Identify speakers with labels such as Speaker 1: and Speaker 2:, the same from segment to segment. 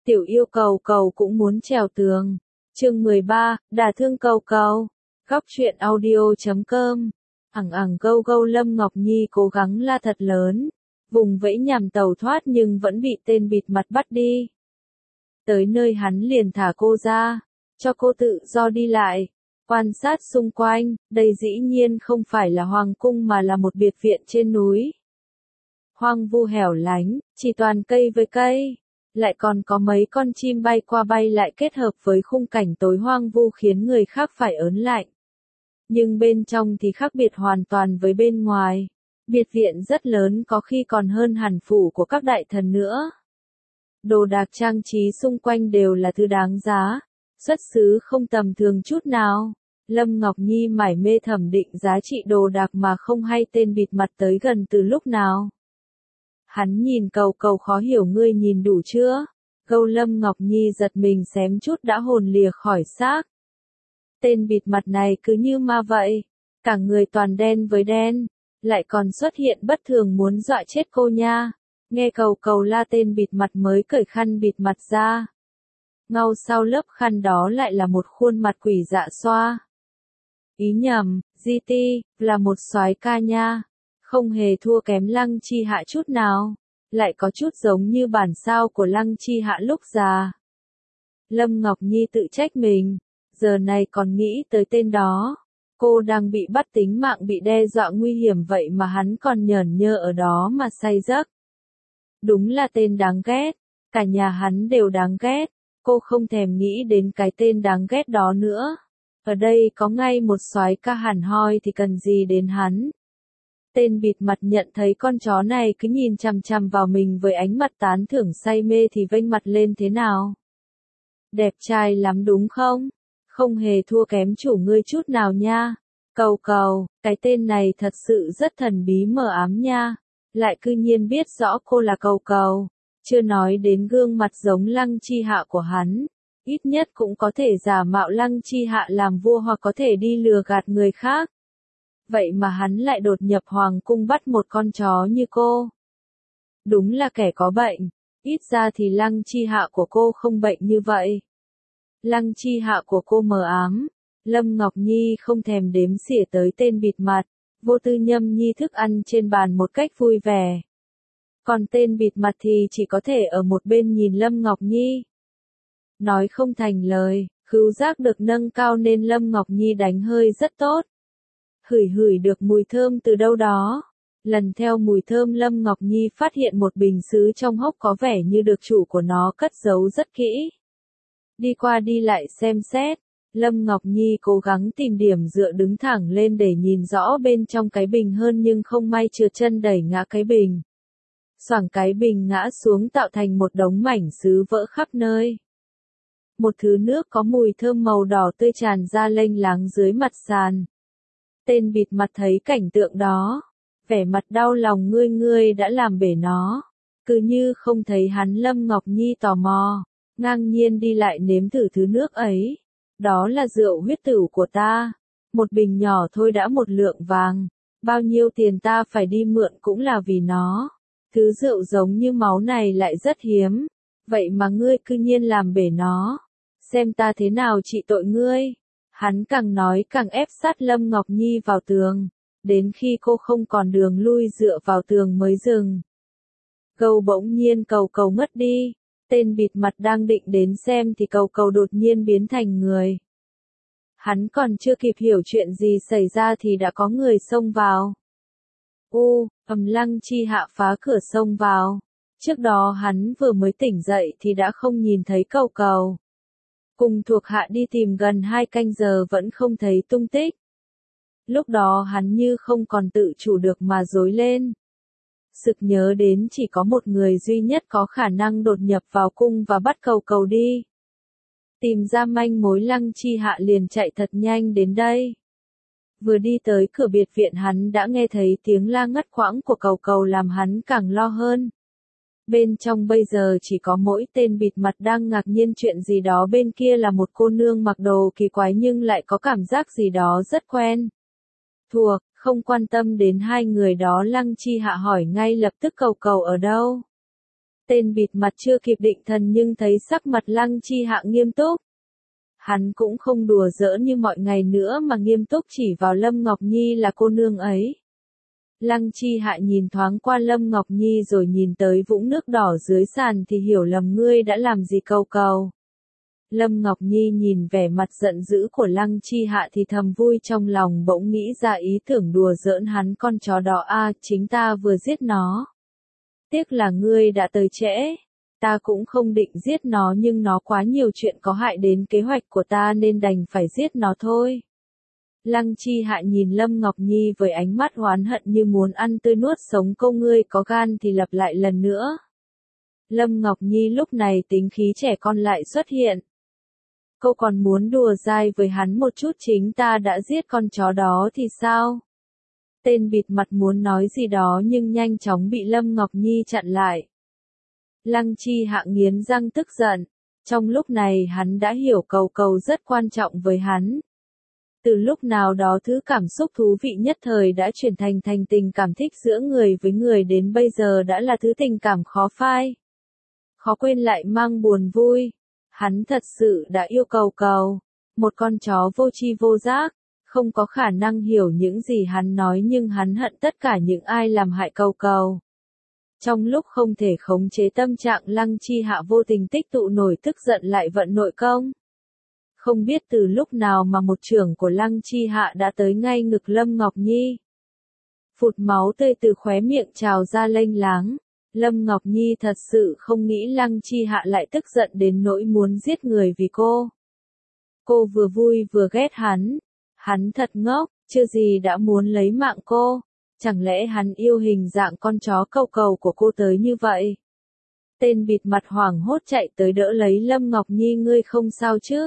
Speaker 1: Tiểu yêu cầu cầu cũng muốn trèo tường. Chương 13, đả thương cầu cầu. Góc truyện audio.com. Gâu gâu Lâm Ngọc Nhi cố gắng la thật lớn, vùng vẫy nhằm tàu thoát nhưng vẫn bị tên bịt mặt bắt đi. Tới nơi hắn liền thả cô ra, cho cô tự do đi lại, quan sát xung quanh, đây dĩ nhiên không phải là hoàng cung mà là một biệt viện trên núi. Hoang vu hẻo lánh, chỉ toàn cây với cây, lại còn có mấy con chim bay qua bay lại kết hợp với khung cảnh tối hoang vu khiến người khác phải ớn lạnh. Nhưng bên trong thì khác biệt hoàn toàn với bên ngoài. Biệt viện rất lớn, có khi còn hơn hẳn phủ của các đại thần nữa. Đồ đạc trang trí xung quanh đều là thứ đáng giá, xuất xứ không tầm thường chút nào. Lâm Ngọc Nhi mải mê thẩm định giá trị đồ đạc mà không hay tên bịt mặt tới gần từ lúc nào. Hắn nhìn cầu cầu khó hiểu, ngươi nhìn đủ chưa? Câu Lâm Ngọc Nhi giật mình xém chút đã hồn lìa khỏi xác. Tên bịt mặt này cứ như ma vậy, cả người toàn đen với đen, lại còn xuất hiện bất thường muốn dọa chết cô nha. Nghe cầu cầu la tên bịt mặt mới cởi khăn bịt mặt ra. Ngau sau lớp khăn đó lại là một khuôn mặt quỷ dạ xoa. Ý nhầm, GT, là một soái ca nha, không hề thua kém Lăng Chi Hạ chút nào, lại có chút giống như bản sao của Lăng Chi Hạ lúc già. Lâm Ngọc Nhi tự trách mình, giờ này còn nghĩ tới tên đó. Cô đang bị bắt, tính mạng bị đe dọa nguy hiểm vậy mà hắn còn nhởn nhơ ở đó mà say giấc. Đúng là tên đáng ghét, cả nhà hắn đều đáng ghét, cô không thèm nghĩ đến cái tên đáng ghét đó nữa. Ở đây có ngay một soái ca hẳn hoi thì cần gì đến hắn. Tên bịt mặt nhận thấy con chó này cứ nhìn chằm chằm vào mình với ánh mặt tán thưởng say mê thì vênh mặt lên thế nào. Đẹp trai lắm đúng không? Không hề thua kém chủ ngươi chút nào nha. Cầu cầu, cái tên này thật sự rất thần bí mờ ám nha. Lại cư nhiên biết rõ cô là cầu cầu. Chưa nói đến gương mặt giống Lăng Chi Hạ của hắn. Ít nhất cũng có thể giả mạo Lăng Chi Hạ làm vua hoặc có thể đi lừa gạt người khác. Vậy mà hắn lại đột nhập hoàng cung bắt một con chó như cô. Đúng là kẻ có bệnh. Ít ra thì Lăng Chi Hạ của cô không bệnh như vậy. Lăng Chi Hạ của cô mờ ám. Lâm Ngọc Nhi không thèm đếm xỉa tới tên bịt mặt, vô tư nhâm nhi thức ăn trên bàn một cách vui vẻ. Còn tên bịt mặt thì chỉ có thể ở một bên nhìn Lâm Ngọc Nhi. Nói không thành lời, khứu giác được nâng cao nên Lâm Ngọc Nhi đánh hơi rất tốt. Hửi được mùi thơm từ đâu đó. Lần theo mùi thơm Lâm Ngọc Nhi phát hiện một bình sứ trong hốc có vẻ như được chủ của nó cất giấu rất kỹ. Đi qua đi lại xem xét, Lâm Ngọc Nhi cố gắng tìm điểm dựa đứng thẳng lên để nhìn rõ bên trong cái bình hơn nhưng không may trượt chân đẩy ngã cái bình. Xoảng cái bình ngã xuống tạo thành một đống mảnh sứ vỡ khắp nơi. Một thứ nước có mùi thơm màu đỏ tươi tràn ra lênh láng dưới mặt sàn. Tên bịt mặt thấy cảnh tượng đó, vẻ mặt đau lòng, ngươi đã làm bể nó. Cứ như không thấy hắn. Lâm Ngọc Nhi tò mò, ngang nhiên đi lại nếm thử thứ nước ấy. Đó là rượu huyết tửu của ta. Một bình nhỏ thôi đã 1 lượng vàng. Bao nhiêu tiền ta phải đi mượn cũng là vì nó. Thứ rượu giống như máu này lại rất hiếm. Vậy mà ngươi cư nhiên làm bể nó. Xem ta thế nào trị tội ngươi. Hắn càng nói càng ép sát Lâm Ngọc Nhi vào tường. Đến khi cô không còn đường lui dựa vào tường mới dừng. Cầu bỗng nhiên cầu cầu ngất đi. Tên bịt mặt đang định đến xem thì cầu cầu đột nhiên biến thành người. Hắn còn chưa kịp hiểu chuyện gì xảy ra thì đã có người xông vào. Lăng Chi Hạ phá cửa xông vào. Trước đó hắn vừa mới tỉnh dậy thì đã không nhìn thấy cầu cầu. Cùng thuộc hạ đi tìm gần 2 canh giờ vẫn không thấy tung tích. Lúc đó hắn như không còn tự chủ được mà rối lên. Sực nhớ đến chỉ có một người duy nhất có khả năng đột nhập vào cung và bắt cầu cầu đi. Tìm ra manh mối, Lăng Chi Hạ liền chạy thật nhanh đến đây. Vừa đi tới cửa biệt viện hắn đã nghe thấy tiếng la ngắt quãng của cầu cầu làm hắn càng lo hơn. Bên trong bây giờ chỉ có mỗi tên bịt mặt đang ngạc nhiên chuyện gì đó, bên kia là một cô nương mặc đồ kỳ quái nhưng lại có cảm giác gì đó rất quen thuộc. Không quan tâm đến hai người đó, Lăng Chi Hạ hỏi ngay lập tức cầu cầu ở đâu. Tên bịt mặt chưa kịp định thần nhưng thấy sắc mặt Lăng Chi Hạ nghiêm túc. Hắn cũng không đùa giỡn như mọi ngày nữa mà nghiêm túc chỉ vào Lâm Ngọc Nhi là cô nương ấy. Lăng Chi Hạ nhìn thoáng qua Lâm Ngọc Nhi rồi nhìn tới vũng nước đỏ dưới sàn thì hiểu lầm ngươi đã làm gì cầu cầu. Lâm Ngọc Nhi nhìn vẻ mặt giận dữ của Lăng Chi Hạ thì thầm vui trong lòng bỗng nghĩ ra ý tưởng đùa giỡn hắn con chó đó chính ta vừa giết nó. Tiếc là ngươi đã tới trễ. Ta cũng không định giết nó nhưng nó quá nhiều chuyện có hại đến kế hoạch của ta nên đành phải giết nó thôi. Lăng Chi Hạ nhìn Lâm Ngọc Nhi với ánh mắt oán hận như muốn ăn tươi nuốt sống câu ngươi có gan thì lặp lại lần nữa. Lâm Ngọc Nhi lúc này tính khí trẻ con lại xuất hiện. Cô còn muốn đùa dai với hắn một chút chính ta đã giết con chó đó thì sao? Tên bịt mặt muốn nói gì đó nhưng nhanh chóng bị Lâm Ngọc Nhi chặn lại. Lăng Chi Hạ nghiến răng tức giận. Trong lúc này hắn đã hiểu cầu cầu rất quan trọng với hắn. Từ lúc nào đó thứ cảm xúc thú vị nhất thời đã chuyển thành tình cảm thích giữa người với người đến bây giờ đã là thứ tình cảm khó phai. Khó quên lại mang buồn vui. Hắn thật sự đã yêu cầu cầu. Một con chó vô tri vô giác, không có khả năng hiểu những gì hắn nói nhưng hắn hận tất cả những ai làm hại cầu cầu. Trong lúc không thể khống chế tâm trạng Lăng Chi Hạ vô tình tích tụ nổi tức giận lại vận nội công. Không biết từ lúc nào mà một chưởng của Lăng Chi Hạ đã tới ngay ngực Lâm Ngọc Nhi. Phụt máu tươi từ khóe miệng trào ra lênh láng. Lâm Ngọc Nhi thật sự không nghĩ Lăng Chi Hạ lại tức giận đến nỗi muốn giết người vì cô. Cô vừa vui vừa ghét hắn. Hắn thật ngốc, chưa gì đã muốn lấy mạng cô. Chẳng lẽ hắn yêu hình dạng con chó cầu cầu của cô tới như vậy? Tên bịt mặt hoảng hốt chạy tới đỡ lấy Lâm Ngọc Nhi, ngươi không sao chứ?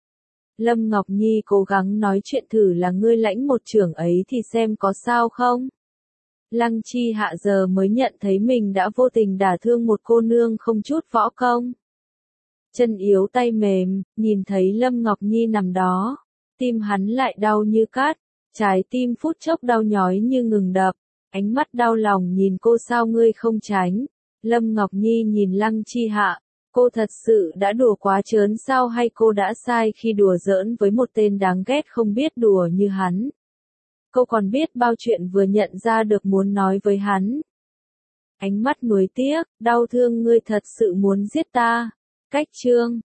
Speaker 1: Lâm Ngọc Nhi cố gắng nói chuyện thử là ngươi lãnh một chưởng ấy thì xem có sao không? Lăng Chi Hạ giờ mới nhận thấy mình đã vô tình đả thương một cô nương không chút võ công. Chân yếu tay mềm, nhìn thấy Lâm Ngọc Nhi nằm đó. Tim hắn lại đau như cát, trái tim phút chốc đau nhói như ngừng đập. Ánh mắt đau lòng nhìn cô, sao ngươi không tránh? Lâm Ngọc Nhi nhìn Lăng Chi Hạ. Cô thật sự đã đùa quá trớn sao hay cô đã sai khi đùa giỡn với một tên đáng ghét không biết đùa như hắn? Cô còn biết bao chuyện vừa nhận ra được muốn nói với hắn. Ánh mắt nuối tiếc, đau thương, ngươi thật sự muốn giết ta. Cách chương